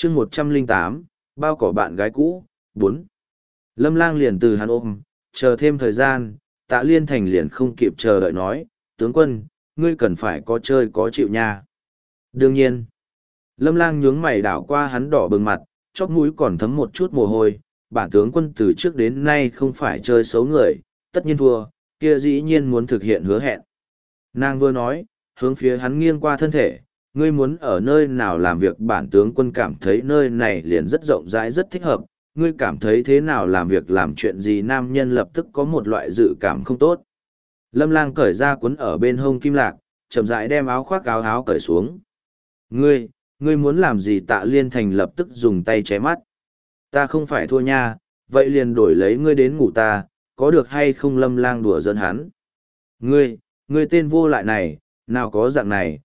chương 108, bao cỏ bạn gái cũ, 4. Lâm Lang liền từ hắn ôm, chờ thêm thời gian, Tạ Liên Thành liền không kịp chờ đợi nói, tướng quân, ngươi cần phải có chơi có chịu nha. Đương nhiên, Lâm Lang nhướng mày đảo qua hắn đỏ bừng mặt, chóp mũi còn thấm một chút mồ hôi, bản tướng quân từ trước đến nay không phải chơi xấu người, tất nhiên thua, kia dĩ nhiên muốn thực hiện hứa hẹn. Nàng vừa nói, hướng phía hắn nghiêng qua thân thể, ngươi muốn ở nơi nào làm việc, bản tướng quân cảm thấy nơi này liền rất rộng rãi rất thích hợp, ngươi cảm thấy thế nào làm việc làm chuyện gì. Nam nhân lập tức có một loại dự cảm không tốt. Lâm Lang cởi ra cuốn ở bên hông kim lạc, chậm rãi đem áo khoác áo cởi xuống. Ngươi muốn làm gì? Tạ Liên Thành lập tức dùng tay ché mắt. Ta không phải thua nha, vậy liền đổi lấy ngươi đến ngủ ta, có được hay không? Lâm Lang đùa giỡn hắn. Ngươi tên vô lại này, nào có dạng này,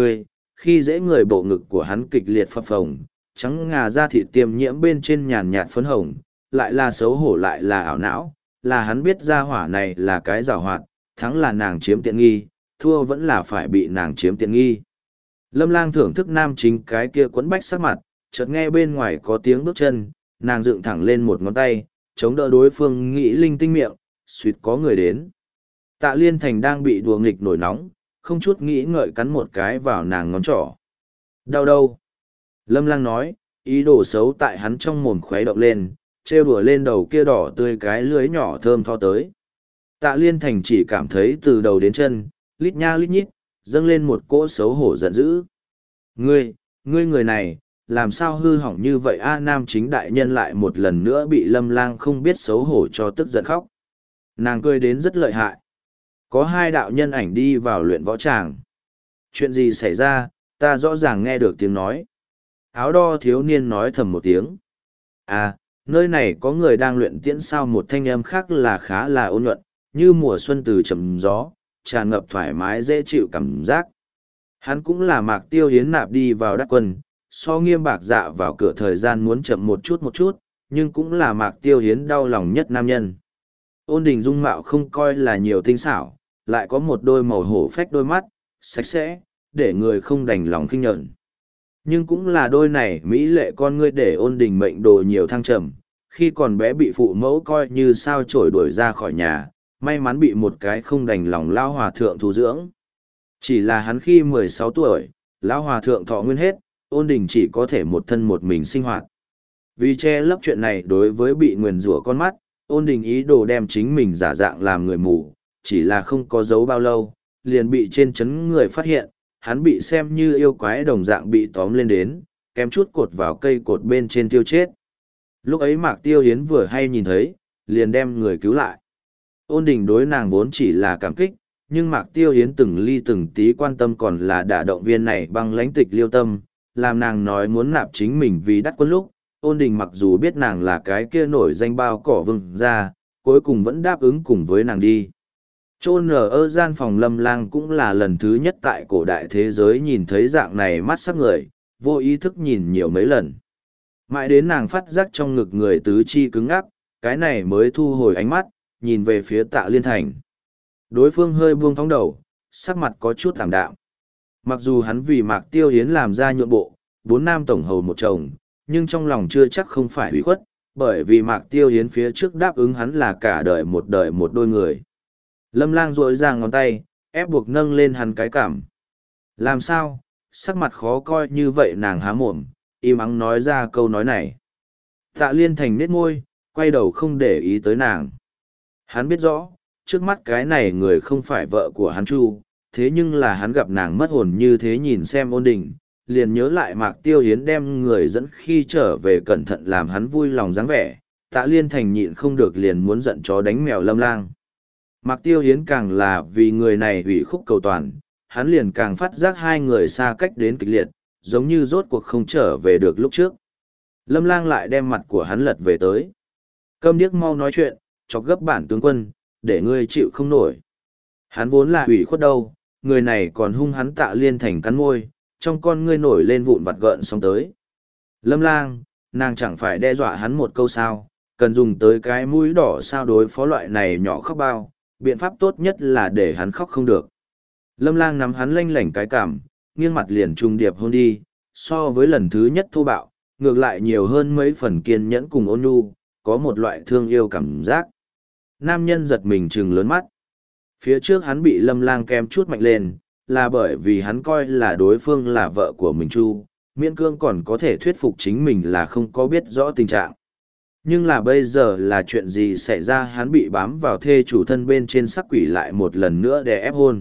khi dễ người. Bộ ngực của hắn kịch liệt phập phồng, trắng ngà da thịt tiêm nhiễm bên trên nhàn nhạt phấn hồng, lại là xấu hổ lại là ảo não, là hắn biết ra hỏa này là cái giảo hoạt, thắng là nàng chiếm tiện nghi, thua vẫn là phải bị nàng chiếm tiện nghi. Lâm Lang thưởng thức nam chính cái kia quấn bách sắc mặt, chợt nghe bên ngoài có tiếng bước chân, nàng dựng thẳng lên một ngón tay, chống đỡ đối phương nghĩ linh tinh miệng, suýt có người đến. Tạ Liên Thành đang bị đùa nghịch nổi nóng, không chút nghĩ ngợi cắn một cái vào nàng ngón trỏ. Đau đâu? Lâm Lang nói, ý đồ xấu tại hắn trong mồm khuấy động lên, trêu đùa lên đầu kia đỏ tươi cái lưới nhỏ thơm tho tới. Tạ Liên Thành chỉ cảm thấy từ đầu đến chân, lít nha lít nhít, dâng lên một cỗ xấu hổ giận dữ. Ngươi người này, làm sao hư hỏng như vậy a? Nam chính đại nhân lại một lần nữa bị Lâm Lang không biết xấu hổ cho tức giận khóc. Nàng cười đến rất lợi hại. Có hai đạo nhân ảnh đi vào luyện võ tràng. Chuyện gì xảy ra? Ta rõ ràng nghe được tiếng nói. Áo đo thiếu niên nói thầm một tiếng. À, nơi này có người đang luyện tiễn sao? Một thanh âm khác là khá là ôn nhuận, như mùa xuân từ trầm gió, tràn ngập thoải mái dễ chịu cảm giác. Hắn cũng là Mạc Tiêu Hiến nạp đi vào Đắc Quân, so Nghiêm Bạc Dạ vào cửa thời gian muốn chậm một chút, nhưng cũng là Mạc Tiêu Hiến đau lòng nhất nam nhân. Ôn Đình dung mạo không coi là nhiều tinh xảo, lại có một đôi màu hổ phách đôi mắt, sạch sẽ, để người không đành lòng khinh nhợn. Nhưng cũng là đôi này mỹ lệ con ngươi để Ôn Đình mệnh đồ nhiều thăng trầm, khi còn bé bị phụ mẫu coi như sao chổi đuổi ra khỏi nhà, may mắn bị một cái không đành lòng lão hòa thượng thu dưỡng. Chỉ là hắn khi 16 tuổi, lão hòa thượng thọ nguyên hết, Ôn Đình chỉ có thể một thân một mình sinh hoạt. Vì che lấp chuyện này đối với bị nguyền rủa con mắt, Ôn Đình ý đồ đem chính mình giả dạng làm người mù, chỉ là không có dấu bao lâu, liền bị trên chấn người phát hiện, hắn bị xem như yêu quái đồng dạng bị tóm lên đến, kém chút cột vào cây cột bên trên tiêu chết. Lúc ấy Mạc Tiêu Hiến vừa hay nhìn thấy, liền đem người cứu lại. Ôn Đình đối nàng vốn chỉ là cảm kích, nhưng Mạc Tiêu Hiến từng ly từng tí quan tâm còn là đả động viên này băng lãnh tịch liêu tâm, làm nàng nói muốn nạp chính mình vì Đắc Quân lúc. Ôn Đình mặc dù biết nàng là cái kia nổi danh bao cỏ vừng ra, cuối cùng vẫn đáp ứng cùng với nàng đi. Chôn ở gian phòng Lâm Lang cũng là lần thứ nhất tại cổ đại thế giới nhìn thấy dạng này mắt sắc người, vô ý thức nhìn nhiều mấy lần. Mãi đến nàng phát giác trong ngực người tứ chi cứng ngắc, cái này mới thu hồi ánh mắt, nhìn về phía Tạ Liên Thành. Đối phương hơi buông thõng đầu, sắc mặt có chút thảm đạm. Mặc dù hắn vì Mạc Tiêu Hiến làm ra nhượng bộ, 4 nam tổng hầu một chồng, nhưng trong lòng chưa chắc không phải ủy khuất, bởi vì Mạc Tiêu Hiến phía trước đáp ứng hắn là cả đời một đôi người. Lâm Lang duỗi ra ngón tay, ép buộc nâng lên hắn cái cằm. Làm sao? Sắc mặt khó coi như vậy. Nàng há mồm, im ắng nói ra câu nói này. Tạ Liên Thành nết môi, quay đầu không để ý tới nàng. Hắn biết rõ, trước mắt cái này người không phải vợ của hắn Chu, thế nhưng là hắn gặp nàng mất hồn như thế nhìn xem Ôn Đình, liền nhớ lại Mạc Tiêu Hiến đem người dẫn khi trở về cẩn thận làm hắn vui lòng dáng vẻ. Tạ Liên Thành nhịn không được liền muốn giận chó đánh mèo Lâm Lang. Mạc Tiêu Hiến càng là vì người này hủy khúc cầu toàn, hắn liền càng phát giác hai người xa cách đến kịch liệt, giống như rốt cuộc không trở về được lúc trước. Lâm Lang lại đem mặt của hắn lật về tới. Câm điếc mau nói chuyện, chọc gấp bản tướng quân, để ngươi chịu không nổi. Hắn vốn là hủy khuất đâu, người này còn hung hắn. Tạ Liên Thành cắn môi, trong con ngươi nổi lên vụn vặt gợn xong tới. Lâm Lang, nàng chẳng phải đe dọa hắn một câu sao, cần dùng tới cái mũi đỏ sao đối phó loại này nhỏ khóc bao, biện pháp tốt nhất là để hắn khóc không được. Lâm Lang nắm hắn lanh lảnh cái cằm, nghiêng mặt liền trùng điệp hôn đi, so với lần thứ nhất thô bạo, ngược lại nhiều hơn mấy phần kiên nhẫn cùng ôn nhu, có một loại thương yêu cảm giác. Nam nhân giật mình trừng lớn mắt. Phía trước hắn bị Lâm Lang kém chút mạnh lên, là bởi vì hắn coi là đối phương là vợ của mình Chu, miễn cương còn có thể thuyết phục chính mình là không có biết rõ tình trạng. Nhưng là bây giờ là chuyện gì xảy ra, hắn bị bám vào thê chủ thân bên trên sắc quỷ lại một lần nữa để ép hôn.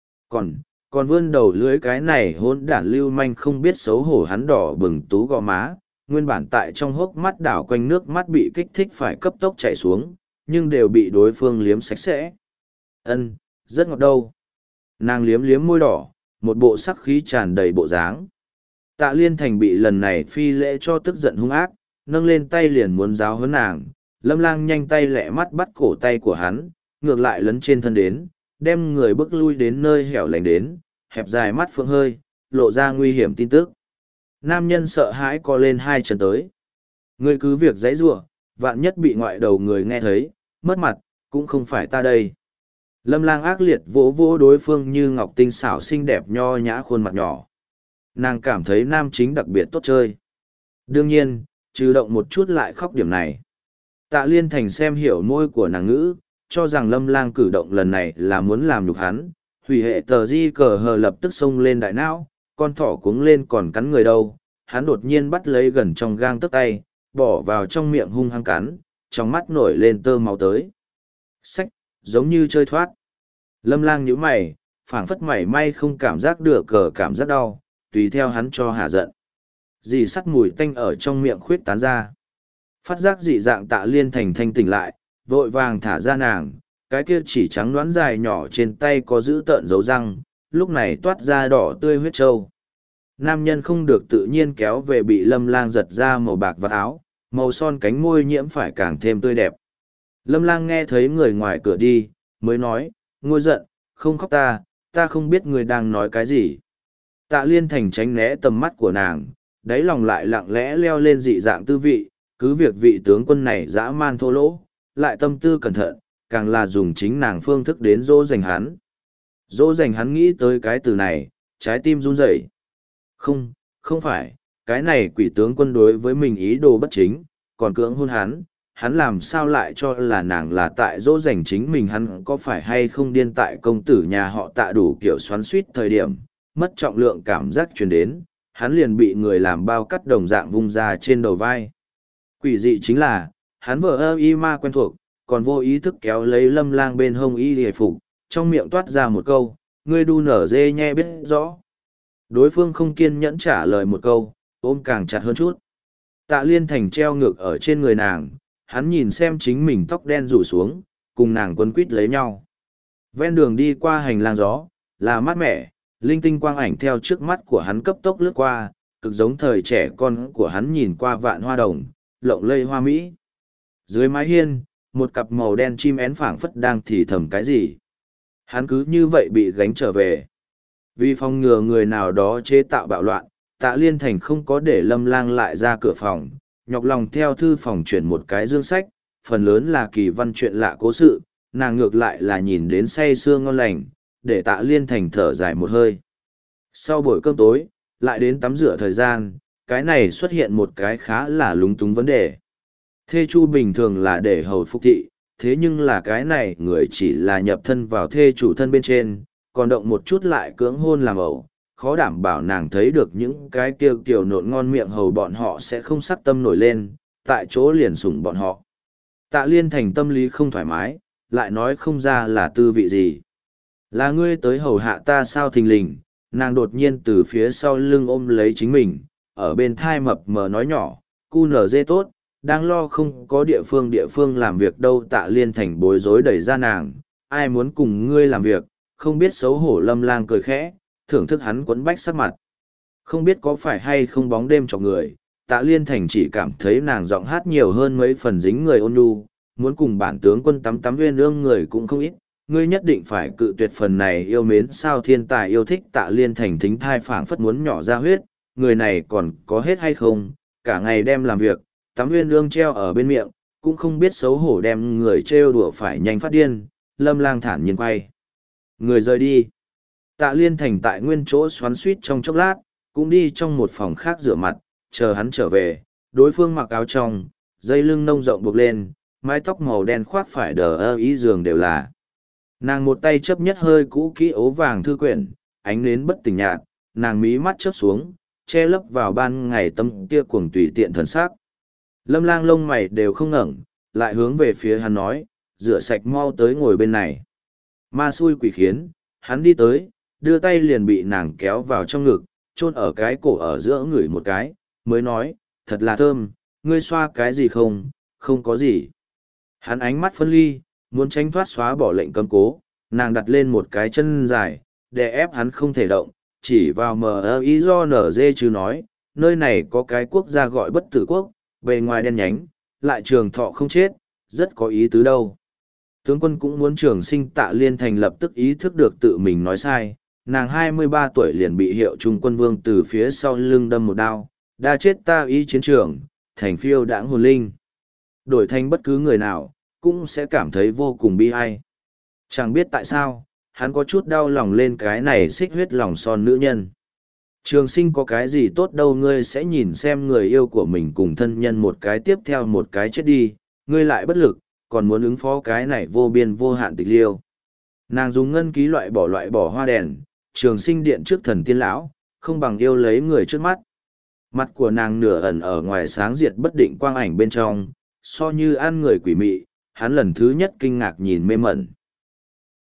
Còn vươn đầu lưới cái này hôn đản lưu manh không biết xấu hổ, hắn đỏ bừng tú gò má, nguyên bản tại trong hốc mắt đảo quanh nước mắt bị kích thích phải cấp tốc chảy xuống, nhưng đều bị đối phương liếm sạch sẽ. Ân, rất ngọt đâu. Nàng liếm liếm môi đỏ, một bộ sắc khí tràn đầy bộ dáng. Tạ Liên Thành bị lần này phi lễ cho tức giận hung ác, nâng lên tay liền muốn giáo huấn nàng. Lâm Lang nhanh tay lẹ mắt bắt cổ tay của hắn, ngược lại lấn trên thân đến, đem người bước lui đến nơi hẻo lánh đến, hẹp dài mắt phượng hơi, lộ ra nguy hiểm tin tức. Nam nhân sợ hãi co lên hai chân tới. Ngươi cứ việc giãy giụa, vạn nhất bị ngoại đầu người nghe thấy, mất mặt, cũng không phải ta đây. Lâm Lang ác liệt vỗ vỗ đối phương như ngọc tinh xảo xinh đẹp nho nhã khuôn mặt nhỏ. Nàng cảm thấy nam chính đặc biệt tốt chơi. Đương nhiên, trừ động một chút lại khóc điểm này. Tạ Liên Thành xem hiểu môi của nàng ngữ, cho rằng Lâm Lang cử động lần này là muốn làm nhục hắn. Hủy hệ tờ di cờ hờ lập tức xông lên đại não, con thỏ cuống lên còn cắn người đâu. Hắn đột nhiên bắt lấy gần trong gang tấc tay, bỏ vào trong miệng hung hăng cắn, trong mắt nổi lên tơ máu tới. Sách, giống như chơi thoát. Lâm Lang nhíu mày, phảng phất mảy may không cảm giác được cờ cảm giác đau, tùy theo hắn cho hạ giận. Dì sắt mùi tanh ở trong miệng khuyết tán ra. Phát giác dị dạng Tạ Liên Thành thanh tỉnh lại, vội vàng thả ra nàng, cái kia chỉ trắng đoán dài nhỏ trên tay có giữ tợn dấu răng, lúc này toát ra đỏ tươi huyết trâu. Nam nhân không được tự nhiên kéo về bị Lâm Lang giật ra màu bạc vạt áo, màu son cánh môi nhiễm phải càng thêm tươi đẹp. Lâm Lang nghe thấy người ngoài cửa đi, mới nói, ngôi giận, không khóc ta không biết người đang nói cái gì. Tạ Liên Thành tránh né tầm mắt của nàng, đáy lòng lại lặng lẽ leo lên dị dạng tư vị, cứ việc vị tướng quân này dã man thô lỗ, lại tâm tư cẩn thận, càng là dùng chính nàng phương thức đến dỗ dành hắn. Dỗ dành hắn nghĩ tới cái từ này, trái tim run rẩy. Không phải, cái này quỷ tướng quân đối với mình ý đồ bất chính, còn cưỡng hôn hắn làm sao lại cho là nàng là tại dỗ dành chính mình, hắn có phải hay không điên tại công tử nhà họ Tạ đủ kiểu xoắn suýt thời điểm, mất trọng lượng cảm giác truyền đến, hắn liền bị người làm bao cắt đồng dạng vung ra trên đầu vai. Quỷ dị chính là, hắn vợ ơ y ma quen thuộc, còn vô ý thức kéo lấy Lâm Lang bên hông y hề phục, trong miệng toát ra một câu, ngươi đu nở dê nhe biết rõ. Đối phương không kiên nhẫn trả lời một câu, ôm càng chặt hơn chút. Tạ Liên Thành treo ngược ở trên người nàng, hắn nhìn xem chính mình tóc đen rủ xuống, cùng nàng quấn quít lấy nhau. Ven đường đi qua hành lang gió, là mát mẻ, linh tinh quang ảnh theo trước mắt của hắn cấp tốc lướt qua, cực giống thời trẻ con của hắn nhìn qua vạn hoa đồng, lộng lây hoa mỹ. Dưới mái hiên, một cặp màu đen chim én phảng phất đang thì thầm cái gì. Hắn cứ như vậy bị gánh trở về. Vì phòng ngừa người nào đó chế tạo bạo loạn, Tạ Liên Thành không có để Lâm Lang lại ra cửa phòng, nhọc lòng theo thư phòng chuyển một cái dương sách, phần lớn là kỳ văn chuyện lạ cố sự, nàng ngược lại là nhìn đến say sưa ngon lành, để Tạ Liên Thành thở dài một hơi. Sau buổi cơm tối, lại đến tắm rửa thời gian, cái này xuất hiện một cái khá là lúng túng vấn đề. Thê Chu bình thường là để hầu phục thị, thế nhưng là cái này người chỉ là nhập thân vào thê chủ thân bên trên, còn động một chút lại cưỡng hôn làm ẩu, khó đảm bảo nàng thấy được những cái kêu kiểu nộn ngon miệng hầu bọn họ sẽ không sắc tâm nổi lên, tại chỗ liền sủng bọn họ. Tạ Liên Thành tâm lý không thoải mái, lại nói không ra là tư vị gì. Là ngươi tới hầu hạ ta sao thình lình, nàng đột nhiên từ phía sau lưng ôm lấy chính mình, ở bên thai mập mờ nói nhỏ, cu nở dê tốt, đang lo không có địa phương làm việc đâu. Tạ Liên Thành bối rối đẩy ra nàng, ai muốn cùng ngươi làm việc, không biết xấu hổ. Lâm Lang cười khẽ, thưởng thức hắn quấn bách sắc mặt. Không biết có phải hay không bóng đêm cho người, Tạ Liên Thành chỉ cảm thấy nàng giọng hát nhiều hơn mấy phần dính người ôn nhu, muốn cùng bản tướng quân tắm tắm uyên ương người cũng không ít, ngươi nhất định phải cự tuyệt phần này yêu mến sao. Thiên tài yêu thích. Tạ Liên Thành thính thai phảng phất muốn nhỏ ra huyết, người này còn có hết hay không, cả ngày đem làm việc, tắm uyên ương treo ở bên miệng, cũng không biết xấu hổ đem người trêu đùa phải nhanh phát điên. Lâm Lang thản nhiên quay người rời đi. Tạ Liên Thành tại nguyên chỗ xoắn suýt trong chốc lát, cũng đi trong một phòng khác rửa mặt, chờ hắn trở về, đối phương mặc áo trong, dây lưng nông rộng buộc lên, mái tóc màu đen khoác phải đờ ơ ý giường đều là. Nàng một tay chấp nhất hơi cũ kỹ ố vàng thư quyển, ánh nến bất tỉnh nhạt, nàng mí mắt chớp xuống, che lấp vào ban ngày tâm kia cuồng tùy tiện thần sắc. Lâm Lang lông mày đều không ngẩng, lại hướng về phía hắn nói, rửa sạch mau tới ngồi bên này. Ma xui quỷ khiến, hắn đi tới, đưa tay liền bị nàng kéo vào trong ngực, chôn ở cái cổ ở giữa người một cái, mới nói, thật là thơm, ngươi xoa cái gì không, không có gì. Hắn ánh mắt phân ly, muốn tránh thoát xóa bỏ lệnh cấm cố, nàng đặt lên một cái chân dài, để ép hắn không thể động, chỉ vào mờ ý do nở dê chứ nói, nơi này có cái quốc gia gọi bất tử quốc, bề ngoài đen nhánh, lại trường thọ không chết, rất có ý tứ đâu. Tướng quân cũng muốn trường sinh Tạ Liên Thành lập tức ý thức được tự mình nói sai, nàng 23 tuổi liền bị hiệu trung quân vương từ phía sau lưng đâm một đao, đa chết ta ý chiến trường, thành phiêu đãng hồn linh. Đổi thành bất cứ người nào, cũng sẽ cảm thấy vô cùng bi ai. Chẳng biết tại sao, hắn có chút đau lòng lên cái này xích huyết lòng son nữ nhân. Trường sinh có cái gì tốt đâu, ngươi sẽ nhìn xem người yêu của mình cùng thân nhân một cái tiếp theo một cái chết đi, ngươi lại bất lực, còn muốn ứng phó cái này vô biên vô hạn tịch liêu. Nàng dùng ngân ký loại bỏ hoa đèn, trường sinh điện trước thần tiên lão, không bằng yêu lấy người trước mắt. Mặt của nàng nửa ẩn ở ngoài sáng diệt bất định quang ảnh bên trong, so như ăn người quỷ mị, hắn lần thứ nhất kinh ngạc nhìn mê mẩn.